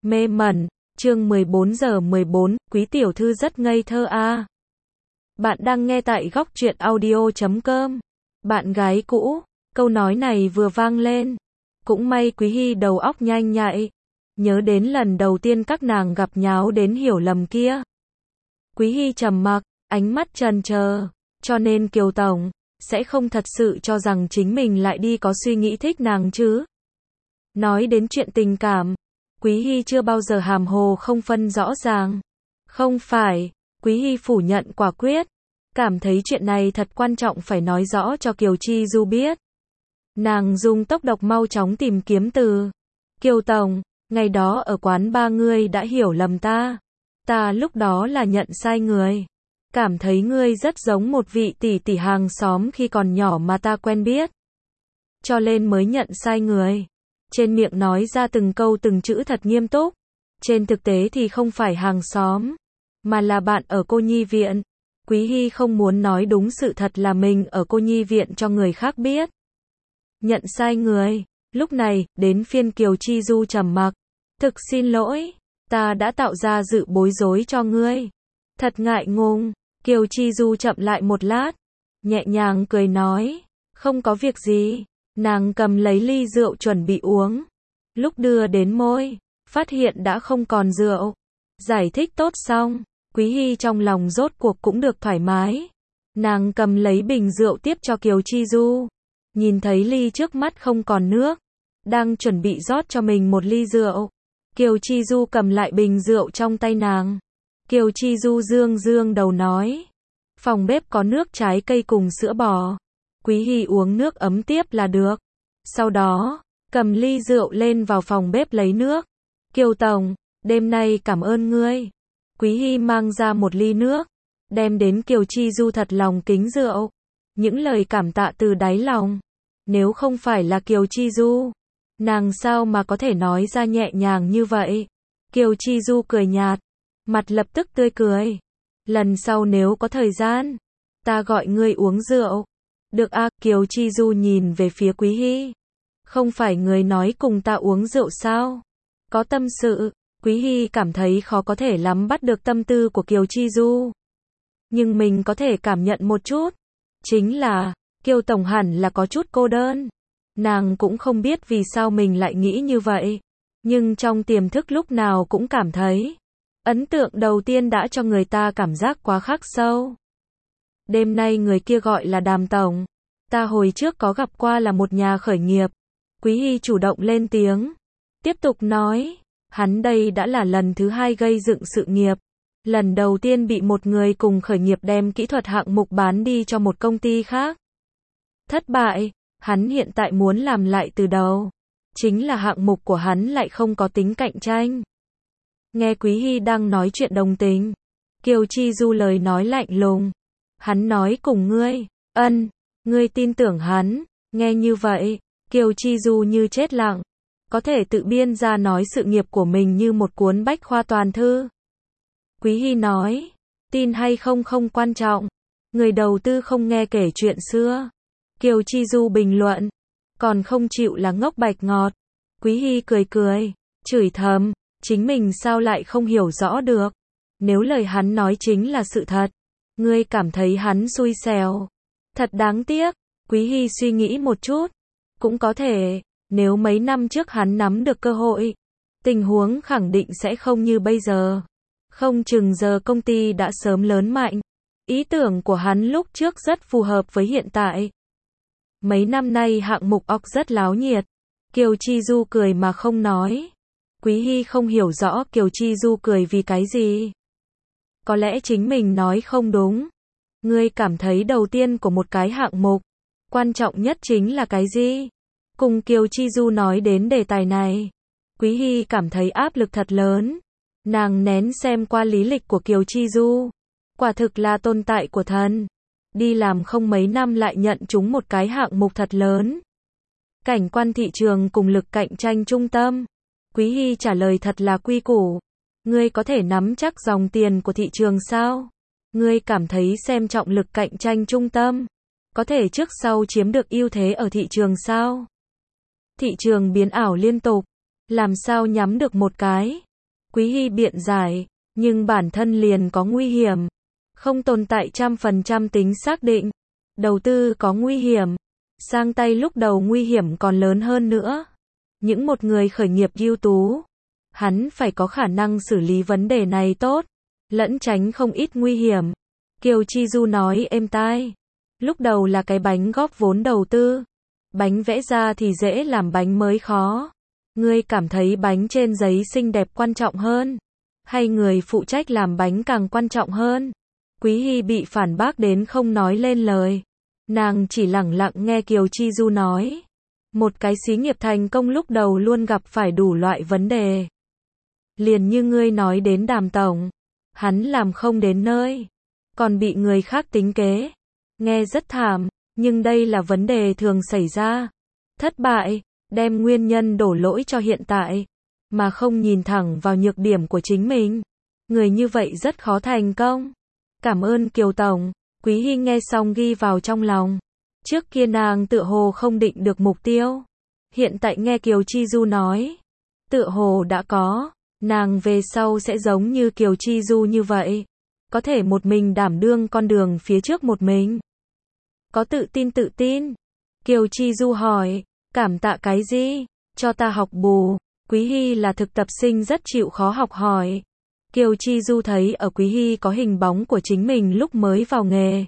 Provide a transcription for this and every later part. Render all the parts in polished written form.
Mê mẩn, chương 14 giờ 14, quý tiểu thư rất ngây thơ a. Bạn đang nghe tại góc truyện audio.com. Bạn gái cũ, câu nói này vừa vang lên. Cũng may Quý Hy đầu óc nhanh nhạy. Nhớ đến lần đầu tiên các nàng gặp nháo đến hiểu lầm kia. Quý Hy trầm mặc, ánh mắt chần chờ. Cho nên Kiều Tổng sẽ không thật sự cho rằng chính mình lại đi có suy nghĩ thích nàng chứ. Nói đến chuyện tình cảm, Quý Hy chưa bao giờ hàm hồ không phân rõ ràng. Không phải, Quý Hy phủ nhận quả quyết. Cảm thấy chuyện này thật quan trọng phải nói rõ cho Kiều Chi Du biết. Nàng dùng tốc độc mau chóng tìm kiếm từ. Kiều Tổng, ngày đó ở quán ba ngươi đã hiểu lầm ta. Ta lúc đó là nhận sai người. Cảm thấy ngươi rất giống một vị tỷ tỷ hàng xóm khi còn nhỏ mà ta quen biết. Cho nên mới nhận sai người. Trên miệng nói ra từng câu từng chữ thật nghiêm túc. Trên thực tế thì không phải hàng xóm, mà là bạn ở cô nhi viện. Quý Hy không muốn nói đúng sự thật là mình ở cô nhi viện cho người khác biết. Nhận sai người. Lúc này, đến phiên Kiều Chi Du trầm mặc. Thực xin lỗi, ta đã tạo ra sự bối rối cho ngươi. Thật ngại ngùng. Kiều Chi Du chậm lại một lát, nhẹ nhàng cười nói, không có việc gì. Nàng cầm lấy ly rượu chuẩn bị uống. Lúc đưa đến môi, phát hiện đã không còn rượu. Giải thích tốt xong, Quý Hy trong lòng rốt cuộc cũng được thoải mái. Nàng cầm lấy bình rượu tiếp cho Kiều Chi Du. Nhìn thấy ly trước mắt không còn nước, đang chuẩn bị rót cho mình một ly rượu. Kiều Chi Du cầm lại bình rượu trong tay nàng. Kiều Chi Du dương dương đầu nói, phòng bếp có nước trái cây cùng sữa bò. Quý Hy uống nước ấm tiếp là được. Sau đó, cầm ly rượu lên vào phòng bếp lấy nước. Kiều Tổng, đêm nay cảm ơn ngươi. Quý Hy mang ra một ly nước, đem đến Kiều Chi Du thật lòng kính rượu. Những lời cảm tạ từ đáy lòng. Nếu không phải là Kiều Chi Du, nàng sao mà có thể nói ra nhẹ nhàng như vậy. Kiều Chi Du cười nhạt, mặt lập tức tươi cười. Lần sau nếu có thời gian, ta gọi ngươi uống rượu. Được à, Kiều Chi Du nhìn về phía Quý Hy. Không phải người nói cùng ta uống rượu sao? Có tâm sự. Quý Hy cảm thấy khó có thể lắm bắt được tâm tư của Kiều Chi Du. Nhưng mình có thể cảm nhận một chút. Chính là, Kiều Tổng hẳn là có chút cô đơn. Nàng cũng không biết vì sao mình lại nghĩ như vậy. Nhưng trong tiềm thức lúc nào cũng cảm thấy. Ấn tượng đầu tiên đã cho người ta cảm giác quá khắc sâu. Đêm nay người kia gọi là Đàm Tổng. Ta hồi trước có gặp qua là một nhà khởi nghiệp. Quý Hy chủ động lên tiếng. Tiếp tục nói. Hắn đây đã là lần thứ hai gây dựng sự nghiệp. Lần đầu tiên bị một người cùng khởi nghiệp đem kỹ thuật hạng mục bán đi cho một công ty khác. Thất bại. Hắn hiện tại muốn làm lại từ đầu. Chính là hạng mục của hắn lại không có tính cạnh tranh. Nghe Quý Hy đang nói chuyện đồng tình. Kiều Chi Du lời nói lạnh lùng. Hắn nói cùng ngươi. Ngươi tin tưởng hắn. Nghe như vậy, Kiều Chi Du như chết lặng. Có thể tự biên ra nói sự nghiệp của mình như một cuốn bách khoa toàn thư. Quý Hy nói, tin hay không không quan trọng. Người đầu tư không nghe kể chuyện xưa. Kiều Chi Du bình luận, còn không chịu là ngốc bạch ngọt. Quý Hy cười cười, chửi thầm, chính mình sao lại không hiểu rõ được. Nếu lời hắn nói chính là sự thật, ngươi cảm thấy hắn xui xẻo. Thật đáng tiếc. Quý Hy suy nghĩ một chút. Cũng có thể, nếu mấy năm trước hắn nắm được cơ hội, tình huống khẳng định sẽ không như bây giờ. Không chừng giờ công ty đã sớm lớn mạnh. Ý tưởng của hắn lúc trước rất phù hợp với hiện tại. Mấy năm nay hạng mục óc rất láo nhiệt. Kiều Chi Du cười mà không nói. Quý Hy không hiểu rõ Kiều Chi Du cười vì cái gì. Có lẽ chính mình nói không đúng. Ngươi cảm thấy đầu tiên của một cái hạng mục, quan trọng nhất chính là cái gì? Cùng Kiều Chi Du nói đến đề tài này, Quý Hy cảm thấy áp lực thật lớn. Nàng nén xem qua lý lịch của Kiều Chi Du. Quả thực là tồn tại của thần. Đi làm không mấy năm lại nhận trúng một cái hạng mục thật lớn. Cảnh quan thị trường cùng lực cạnh tranh trung tâm. Quý Hy trả lời thật là quy củ. Ngươi có thể nắm chắc dòng tiền của thị trường sao? Ngươi cảm thấy xem trọng lực cạnh tranh trung tâm, có thể trước sau chiếm được ưu thế ở thị trường sao? Thị trường biến ảo liên tục, làm sao nhắm được một cái? Quý Hy biện giải, nhưng bản thân liền có nguy hiểm. Không tồn tại 100% tính xác định. Đầu tư có nguy hiểm. Sang tay lúc đầu nguy hiểm còn lớn hơn nữa. Những một người khởi nghiệp ưu tú, hắn phải có khả năng xử lý vấn đề này tốt, lẫn tránh không ít nguy hiểm. Kiều Chi Du nói êm tai. Lúc đầu là cái bánh góp vốn đầu tư. Bánh vẽ ra thì dễ, làm bánh mới khó. Ngươi cảm thấy bánh trên giấy xinh đẹp quan trọng hơn, hay người phụ trách làm bánh càng quan trọng hơn? Quý Hy bị phản bác đến không nói lên lời. Nàng chỉ lẳng lặng nghe Kiều Chi Du nói. Một cái xí nghiệp thành công lúc đầu luôn gặp phải đủ loại vấn đề. Liền như ngươi nói đến Đàm tổng, hắn làm không đến nơi, còn bị người khác tính kế. Nghe rất thảm, nhưng đây là vấn đề thường xảy ra. Thất bại, đem nguyên nhân đổ lỗi cho hiện tại, mà không nhìn thẳng vào nhược điểm của chính mình. Người như vậy rất khó thành công. Cảm ơn Kiều tổng. Quý Hy nghe xong ghi vào trong lòng. Trước kia nàng tựa hồ không định được mục tiêu. Hiện tại nghe Kiều Chi Du nói, tựa hồ đã có. Nàng về sau sẽ giống như Kiều Chi Du như vậy. Có thể một mình đảm đương con đường phía trước một mình. Có tự tin. Kiều Chi Du hỏi, cảm tạ cái gì? Cho ta học bù. Quý Hy là thực tập sinh rất chịu khó học hỏi. Kiều Chi Du thấy ở Quý Hy có hình bóng của chính mình lúc mới vào nghề.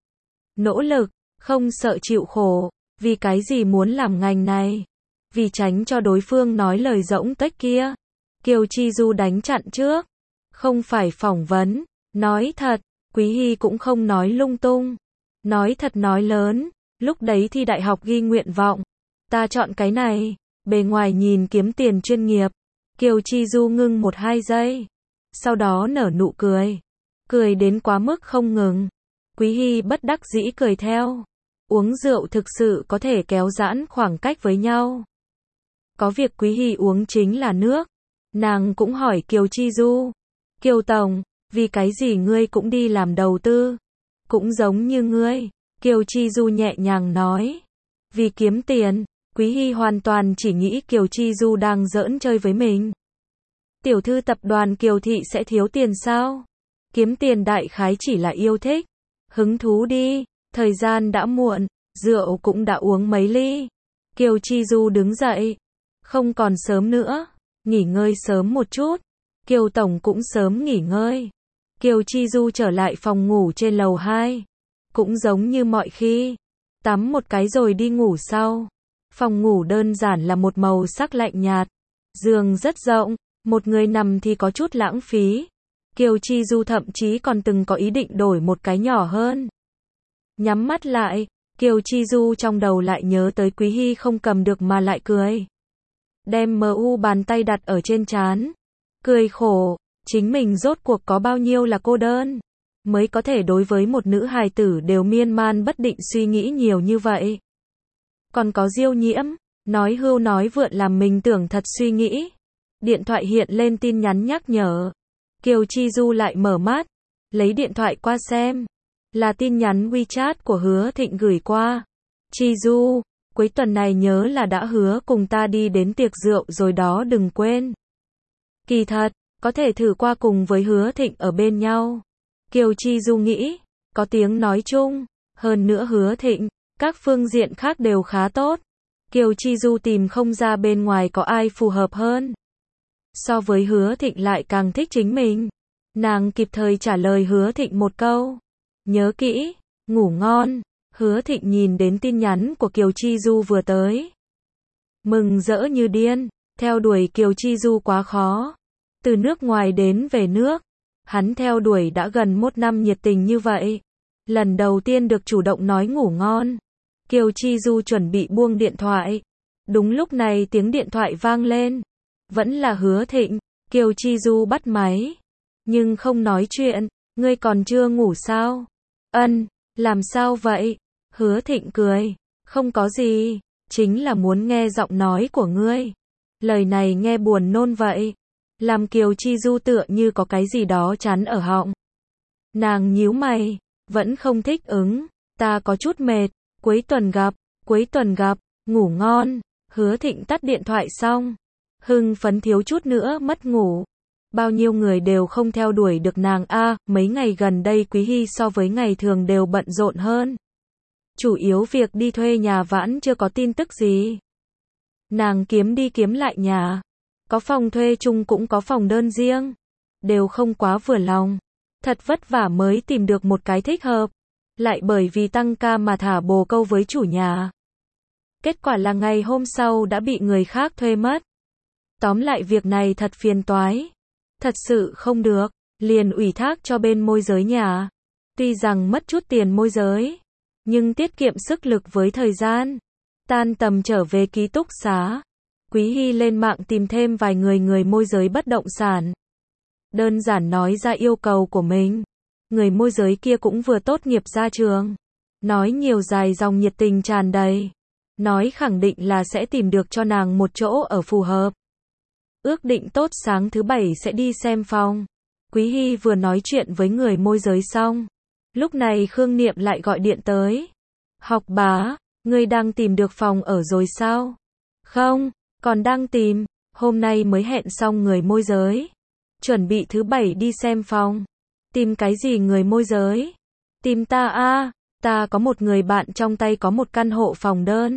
Nỗ lực, không sợ chịu khổ. Vì cái gì muốn làm ngành này? Vì tránh cho đối phương nói lời rỗng tuếch kia. Kiều Chi Du đánh chặn trước. Không phải phỏng vấn. Nói thật, Quý Hy cũng không nói lung tung. Nói thật nói lớn. Lúc đấy thi đại học ghi nguyện vọng. Ta chọn cái này. Bề ngoài nhìn kiếm tiền chuyên nghiệp. Kiều Chi Du ngưng 1-2 giây. Sau đó nở nụ cười. Cười đến quá mức không ngừng. Quý Hy bất đắc dĩ cười theo. Uống rượu thực sự có thể kéo giãn khoảng cách với nhau. Có việc Quý Hy uống chính là nước. Nàng cũng hỏi Kiều Chi Du. Kiều tổng, vì cái gì ngươi cũng đi làm đầu tư? Cũng giống như ngươi. Kiều Chi Du nhẹ nhàng nói. Vì kiếm tiền. Quý Hy hoàn toàn chỉ nghĩ Kiều Chi Du đang giỡn chơi với mình. Tiểu thư tập đoàn Kiều Thị sẽ thiếu tiền sao? Kiếm tiền đại khái chỉ là yêu thích. Hứng thú đi, thời gian đã muộn, rượu cũng đã uống mấy ly. Kiều Chi Du đứng dậy. Không còn sớm nữa, nghỉ ngơi sớm một chút. Kiều tổng cũng sớm nghỉ ngơi. Kiều Chi Du trở lại phòng ngủ trên lầu 2. Cũng giống như mọi khi, tắm một cái rồi đi ngủ sau. Phòng ngủ đơn giản là một màu sắc lạnh nhạt. Giường rất rộng, một người nằm thì có chút lãng phí. Kiều Chi Du thậm chí còn từng có ý định đổi một cái nhỏ hơn. Nhắm mắt lại, Kiều Chi Du trong đầu lại nhớ tới Quý Hy không cầm được mà lại cười. Đem bàn tay đặt ở trên trán. Cười khổ, chính mình rốt cuộc có bao nhiêu là cô đơn, mới có thể đối với một nữ hài tử đều miên man bất định suy nghĩ nhiều như vậy. Còn có Diêu Nhiễm, nói hưu nói vượn làm mình tưởng thật suy nghĩ. Điện thoại hiện lên tin nhắn nhắc nhở. Kiều Chi Du lại mở mắt, lấy điện thoại qua xem. Là tin nhắn WeChat của Hứa Thịnh gửi qua. Chi Du, cuối tuần này nhớ là đã hứa cùng ta đi đến tiệc rượu rồi đó, đừng quên. Kỳ thật, có thể thử qua cùng với Hứa Thịnh ở bên nhau. Kiều Chi Du nghĩ, có tiếng nói chung, hơn nữa Hứa Thịnh, các phương diện khác đều khá tốt. Kiều Chi Du tìm không ra bên ngoài có ai phù hợp hơn. So với Hứa Thịnh lại càng thích chính mình. Nàng kịp thời trả lời Hứa Thịnh một câu. Nhớ kỹ, ngủ ngon. Hứa Thịnh nhìn đến tin nhắn của Kiều Chi Du vừa tới. Mừng rỡ như điên, theo đuổi Kiều Chi Du quá khó. Từ nước ngoài đến về nước, hắn theo đuổi đã gần 1 năm nhiệt tình như vậy. Lần đầu tiên được chủ động nói ngủ ngon. Kiều Chi Du chuẩn bị buông điện thoại. Đúng lúc này tiếng điện thoại vang lên. Vẫn là Hứa Thịnh. Kiều Chi Du bắt máy. Nhưng không nói chuyện. Ngươi còn chưa ngủ sao? Ân, làm sao vậy? Hứa Thịnh cười. Không có gì. Chính là muốn nghe giọng nói của ngươi. Lời này nghe buồn nôn vậy. Làm Kiều Chi Du tựa như có cái gì đó chắn ở họng. Nàng nhíu mày. Vẫn không thích ứng. Ta có chút mệt. Cuối tuần gặp. Ngủ ngon. Hứa Thịnh tắt điện thoại xong. Hưng phấn thiếu chút nữa mất ngủ. Bao nhiêu người đều không theo đuổi được nàng a, mấy ngày gần đây Quý Hy so với ngày thường đều bận rộn hơn. Chủ yếu việc đi thuê nhà vẫn chưa có tin tức gì. Nàng kiếm đi kiếm lại nhà. Có phòng thuê chung cũng có phòng đơn riêng. Đều không quá vừa lòng. Thật vất vả mới tìm được một cái thích hợp. Lại bởi vì tăng ca mà thả bồ câu với chủ nhà. Kết quả là ngày hôm sau đã bị người khác thuê mất. Tóm lại việc này thật phiền toái. Thật sự không được, liền ủy thác cho bên môi giới nhà. Tuy rằng mất chút tiền môi giới, nhưng tiết kiệm sức lực với thời gian. Tan tầm trở về ký túc xá. Quý Hy lên mạng tìm thêm vài người môi giới bất động sản. Đơn giản nói ra yêu cầu của mình. Người môi giới kia cũng vừa tốt nghiệp ra trường. Nói nhiều dài dòng nhiệt tình tràn đầy. Nói khẳng định là sẽ tìm được cho nàng một chỗ ở phù hợp. Ước định tốt sáng thứ Bảy sẽ đi xem phòng. Quý Hy vừa nói chuyện với người môi giới xong. Lúc này Khương Niệm lại gọi điện tới. Học bá, ngươi đang tìm được phòng ở rồi sao? Không, còn đang tìm. Hôm nay mới hẹn xong người môi giới. Chuẩn bị thứ Bảy đi xem phòng. Tìm cái gì người môi giới? Tìm ta a, ta có một người bạn trong tay có một căn hộ phòng đơn.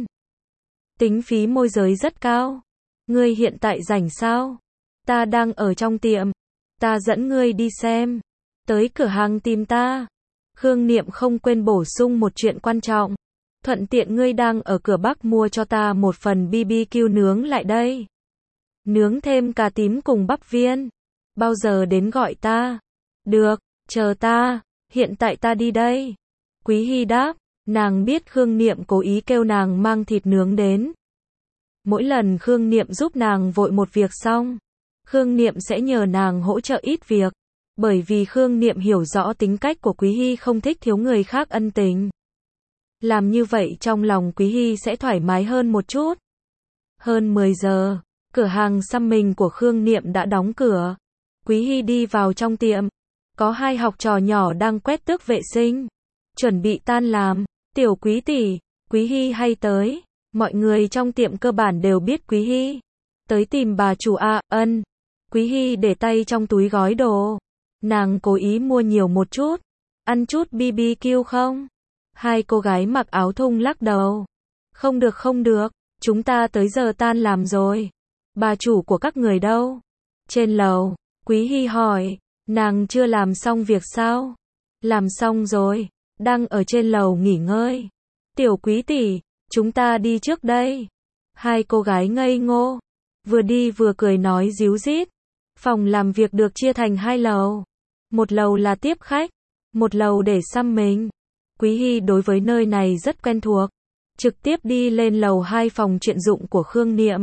Tính phí môi giới rất cao. Ngươi hiện tại rảnh sao? Ta đang ở trong tiệm. Ta dẫn ngươi đi xem. Tới cửa hàng tìm ta. Khương Niệm không quên bổ sung một chuyện quan trọng. Thuận tiện ngươi đang ở cửa Bắc mua cho ta một phần BBQ nướng lại đây. Nướng thêm cà tím cùng bắp viên. Bao giờ đến gọi ta? Được, chờ ta. Hiện tại ta đi đây. Quý Hy đáp. Nàng biết Khương Niệm cố ý kêu nàng mang thịt nướng đến. Mỗi lần Khương Niệm giúp nàng vội một việc xong, Khương Niệm sẽ nhờ nàng hỗ trợ ít việc. Bởi vì Khương Niệm hiểu rõ tính cách của Quý Hy không thích thiếu người khác ân tình. Làm như vậy trong lòng Quý Hy sẽ thoải mái hơn một chút. Hơn 10 giờ, cửa hàng xăm mình của Khương Niệm đã đóng cửa. Quý Hy đi vào trong tiệm. Có hai học trò nhỏ đang quét tước vệ sinh. Chuẩn bị tan làm. Tiểu Quý tỷ, Quý Hy hay tới. Mọi người trong tiệm cơ bản đều biết Quý Hy. Tới tìm bà chủ a, ân. Quý Hy để tay trong túi gói đồ. Nàng cố ý mua nhiều một chút. Ăn chút BBQ không? Hai cô gái mặc áo thun lắc đầu. Không được không được, chúng ta tới giờ tan làm rồi. Bà chủ của các người đâu? Trên lầu, Quý Hy hỏi. Nàng chưa làm xong việc sao? Làm xong rồi, đang ở trên lầu nghỉ ngơi. Tiểu Quý tỷ, chúng ta đi trước đây. Hai cô gái ngây ngô, vừa đi vừa cười nói ríu rít. Phòng làm việc được chia thành hai lầu. Một lầu là tiếp khách, một lầu để xăm mình. Quý Hy đối với nơi này rất quen thuộc. Trực tiếp đi lên lầu 2 phòng chuyện dụng của Khương Niệm.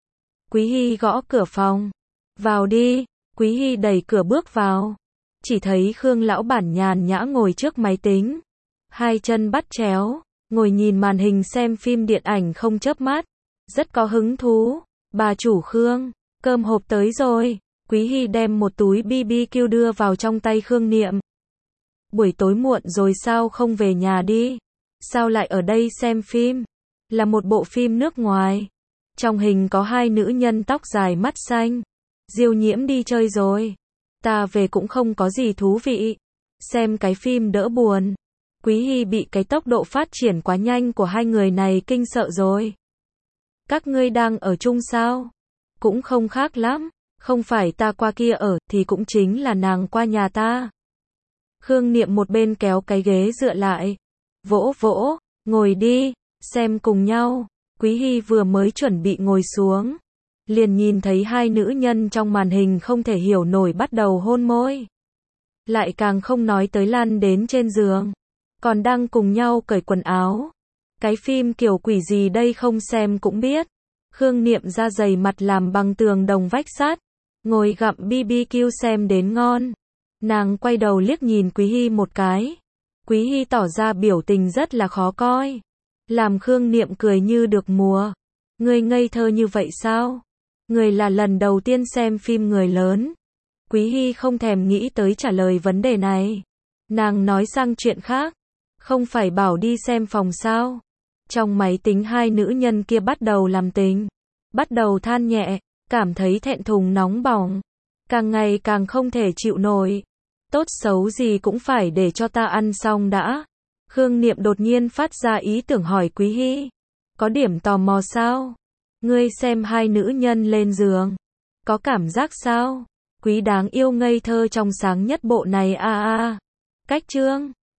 Quý Hy gõ cửa phòng. Vào đi. Quý Hy đẩy cửa bước vào. Chỉ thấy Khương lão bản nhàn nhã ngồi trước máy tính. Hai chân bắt chéo. Ngồi nhìn màn hình xem phim điện ảnh không chớp mắt. Rất có hứng thú. Bà chủ Khương, cơm hộp tới rồi. Quý Hy đem một túi BBQ đưa vào trong tay Khương Niệm. Buổi tối muộn rồi sao không về nhà đi? Sao lại ở đây xem phim? Là một bộ phim nước ngoài. Trong hình có hai nữ nhân tóc dài mắt xanh. Diêu Nhiễm đi chơi rồi. Ta về cũng không có gì thú vị. Xem cái phim đỡ buồn. Quý Hy bị cái tốc độ phát triển quá nhanh của hai người này kinh sợ rồi. Các ngươi đang ở chung sao? Cũng không khác lắm. Không phải ta qua kia ở thì cũng chính là nàng qua nhà ta. Khương Niệm một bên kéo cái ghế dựa lại. Vỗ vỗ, ngồi đi, xem cùng nhau. Quý Hy vừa mới chuẩn bị ngồi xuống. Liền nhìn thấy hai nữ nhân trong màn hình không thể hiểu nổi bắt đầu hôn môi. Lại càng không nói tới lăn đến trên giường. Còn đang cùng nhau cởi quần áo. Cái phim kiểu quỷ gì đây không xem cũng biết. Khương Niệm da dày mặt làm bằng tường đồng vách sắt. Ngồi gặm BBQ xem đến ngon. Nàng quay đầu liếc nhìn Quý Hy một cái. Quý Hy tỏ ra biểu tình rất là khó coi. Làm Khương Niệm cười như được mùa. Ngươi ngây thơ như vậy sao? Ngươi là lần đầu tiên xem phim người lớn. Quý Hy không thèm nghĩ tới trả lời vấn đề này. Nàng nói sang chuyện khác. Không phải bảo đi xem phòng sao? Trong máy tính hai nữ nhân kia bắt đầu làm tình. Bắt đầu than nhẹ. Cảm thấy thẹn thùng nóng bỏng. càng ngày càng không thể chịu nổi. Tốt xấu gì cũng phải để cho ta ăn xong đã. Khương Niệm đột nhiên phát ra ý tưởng hỏi Quý Hy. Có điểm tò mò sao? Ngươi xem hai nữ nhân lên giường. Có cảm giác sao? Quý đáng yêu ngây thơ trong sáng nhất bộ này a a. Cách chương